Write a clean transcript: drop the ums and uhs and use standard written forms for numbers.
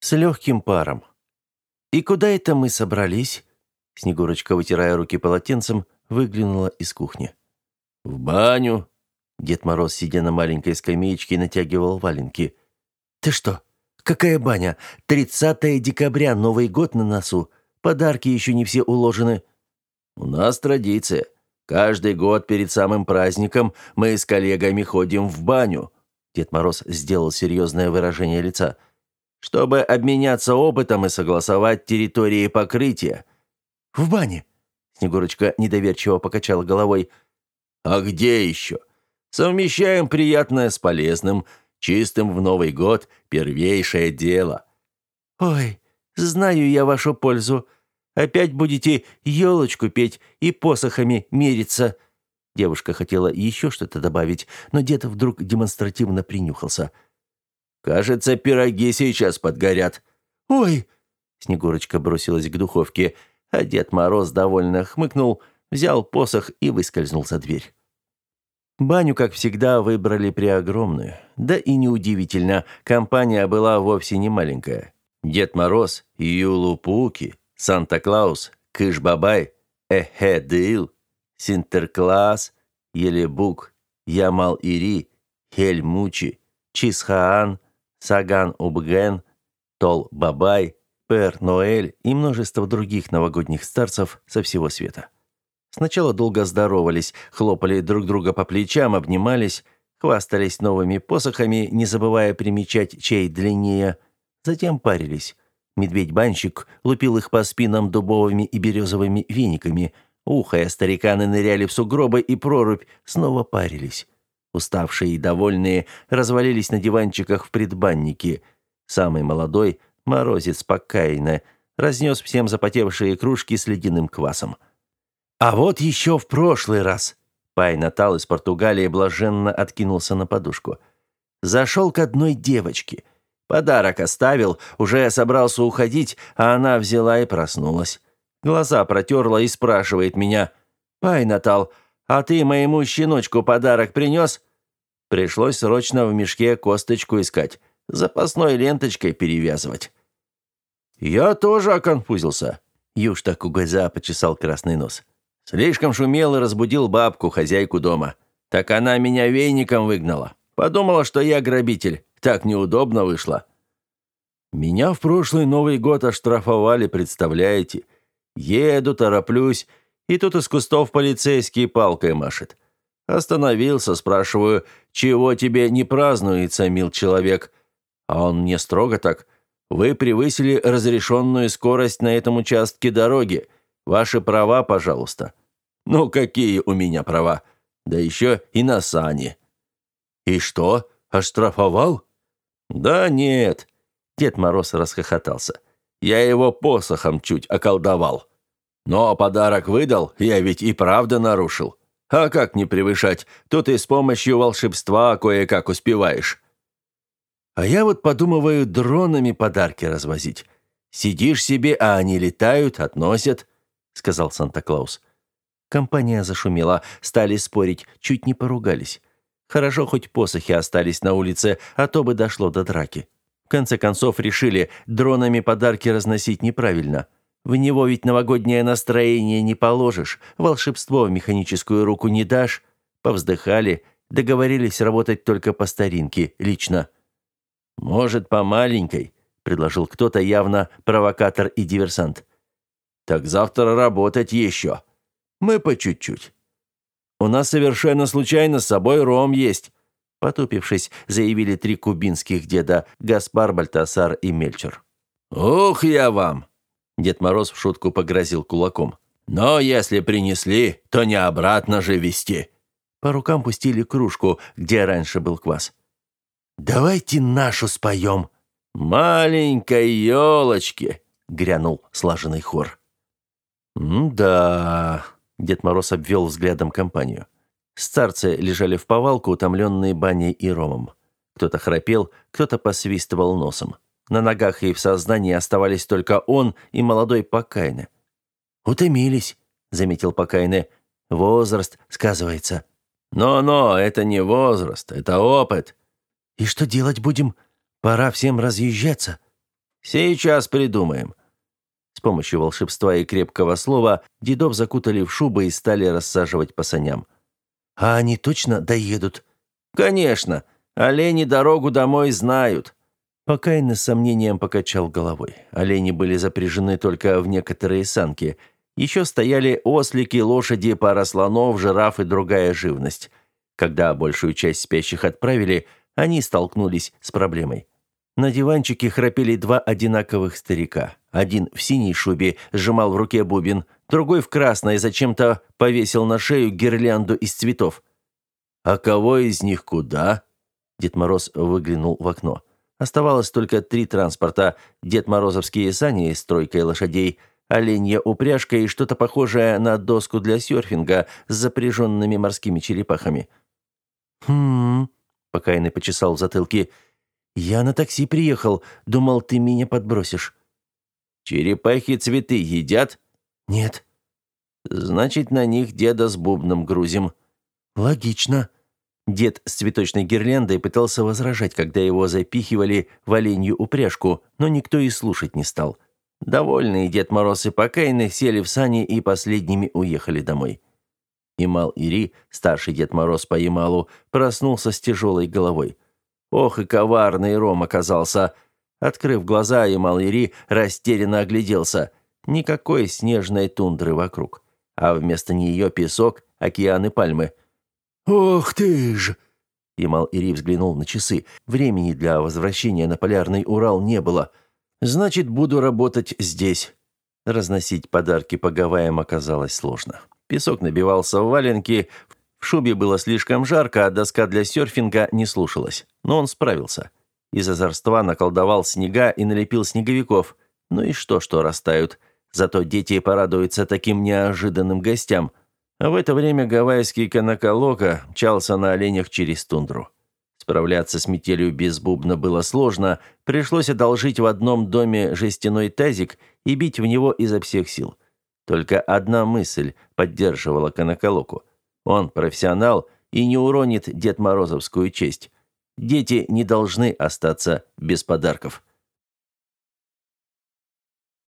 с легким паром. «И куда это мы собрались?» Снегурочка, вытирая руки полотенцем, выглянула из кухни. «В баню». Дед Мороз, сидя на маленькой скамеечке, натягивал валенки. «Ты что? Какая баня? 30 декабря, Новый год на носу. Подарки еще не все уложены». «У нас традиция. Каждый год перед самым праздником мы с коллегами ходим в баню». Дед Мороз сделал серьезное выражение лица. «Чтобы обменяться опытом и согласовать территории покрытия». «В бане?» Снегурочка недоверчиво покачала головой. «А где еще? Совмещаем приятное с полезным. Чистым в Новый год – первейшее дело». «Ой, знаю я вашу пользу. Опять будете елочку петь и посохами мериться». Девушка хотела еще что-то добавить, но дед вдруг демонстративно принюхался. «Кажется, пироги сейчас подгорят». «Ой!» Снегурочка бросилась к духовке, а Дед Мороз довольно хмыкнул, взял посох и выскользнул за дверь. Баню, как всегда, выбрали преогромную. Да и неудивительно, компания была вовсе не маленькая. Дед Мороз, Юлу-Пуки, Санта-Клаус, Кыш-Бабай, Эхе-Дыл, Синтерклаас, Елебук, Ямал-Ири, Хель-Мучи, Чисхаан, Саган-Убген, Тол-Бабай, Пер-Ноэль и множество других новогодних старцев со всего света. Сначала долго здоровались, хлопали друг друга по плечам, обнимались, хвастались новыми посохами, не забывая примечать, чей длиннее. Затем парились. Медведь-банщик лупил их по спинам дубовыми и березовыми вениками. Ухая, стариканы ныряли в сугробы и прорубь, снова парились. Уставшие и довольные развалились на диванчиках в предбаннике. Самый молодой, Морозец покаянно, разнес всем запотевшие кружки с ледяным квасом. «А вот еще в прошлый раз!» Пай Натал из Португалии блаженно откинулся на подушку. «Зашел к одной девочке. Подарок оставил, уже собрался уходить, а она взяла и проснулась. Глаза протерла и спрашивает меня: «Пай Натал, а ты моему щеночку подарок принес?» Пришлось срочно в мешке косточку искать, запасной ленточкой перевязывать. Я тоже оконфузился. Юшта Кугаза почесал красный нос. Слишком шумел и разбудил бабку, хозяйку дома. Так она меня веником выгнала. Подумала, что я грабитель. Так неудобно вышло. Меня в прошлый Новый год оштрафовали, представляете? Еду, тороплюсь, и тут из кустов полицейский палкой машет. Остановился, спрашиваю: «Чего тебе не празднуется, мил человек?» А он мне строго так: «Вы превысили разрешенную скорость на этом участке дороги. Ваши права, пожалуйста». Ну, какие у меня права? Да еще и на сани. И что, оштрафовал? Да нет. Дед Мороз расхохотался. Я его посохом чуть околдовал. Но подарок выдал, я ведь и правда нарушил. А как не превышать? Тут и с помощью волшебства кое-как успеваешь. А я вот подумываю дронами подарки развозить. Сидишь себе, а они летают, относят, сказал Санта-Клаус. Компания зашумела, стали спорить, чуть не поругались. Хорошо, хоть посохи остались на улице, а то бы дошло до драки. В конце концов решили, дронами подарки разносить неправильно. В него ведь новогоднее настроение не положишь, волшебство в механическую руку не дашь. Повздыхали, договорились работать только по старинке, лично. «Может, по маленькой?» – предложил кто-то, явно провокатор и диверсант. «Так завтра работать еще. Мы по чуть-чуть. У нас совершенно случайно с собой ром есть», – потупившись, заявили 3 кубинских деда – Гаспар, Бальтасар и Мельчор. «Ух, я вам!» – Дед Мороз в шутку погрозил кулаком. «Но если принесли, то не обратно же везти». По рукам пустили кружку, где раньше был квас. «Давайте нашу споем». «Маленькой елочки», — грянул слаженный хор. «Да», — Дед Мороз обвел взглядом компанию. Старцы лежали в повалку, утомленные баней и ромом. Кто-то храпел, кто-то посвистывал носом. На ногах и в сознании оставались только он и молодой Покайне. «Утомились», — заметил Покайне. «Возраст сказывается». «Но-но, это не возраст, это опыт». «И что делать будем? Пора всем разъезжаться». Сейчас придумаем». С помощью волшебства и крепкого слова дедов закутали в шубы и стали рассаживать по саням. «А они точно доедут?» «Конечно. Олени дорогу домой знают». Покаянный с сомнением покачал головой. Олени были запряжены только в некоторые санки. Еще стояли ослики, лошади, пара слонов, жираф и другая живность. Когда большую часть спящих отправили, они столкнулись с проблемой. На диванчике храпели два одинаковых старика. Один в синей шубе сжимал в руке бубен, другой в красной зачем-то повесил на шею гирлянду из цветов. «А кого из них куда?» Дед Мороз выглянул в окно. Оставалось только 3 транспорта: Дед Морозовские сани с тройкой лошадей, оленья упряжка и что-то похожее на доску для серфинга с запряженными морскими черепахами. Покаянный почесал в затылке. «Я на такси приехал. Думал, ты меня подбросишь». «Черепахи цветы едят?» «Нет». «Значит, на них деда с бубном грузим». «Логично». Дед с цветочной гирляндой пытался возражать, когда его запихивали в оленью упряжку, но никто и слушать не стал. Довольные Дед Мороз и Покаянный сели в сани и последними уехали домой. Ямал-Ири, старший Дед Мороз по Ямалу, проснулся с тяжелой головой. Ох и коварный Ром оказался. Открыв глаза, Ямал-Ири растерянно огляделся. Никакой снежной тундры вокруг, а вместо нее песок, океан и пальмы. «Ох ты ж!» Ямал-Ири взглянул на часы. Времени для возвращения на полярный Урал не было. «Значит, буду работать здесь». Разносить подарки по Гавайям оказалось сложно. Песок набивался в валенки, в шубе было слишком жарко, а доска для серфинга не слушалась. Но он справился. Из озорства наколдовал снега и налепил снеговиков. Ну и что растают. Зато дети порадуются таким неожиданным гостям. А в это время гавайский Канакалока мчался на оленях через тундру. Справляться с метелью без бубна было сложно, пришлось одолжить в одном доме жестяной тазик и бить в него изо всех сил. Только одна мысль поддерживала Канакалоку. Он профессионал и не уронит Дед Морозовскую честь. Дети не должны остаться без подарков.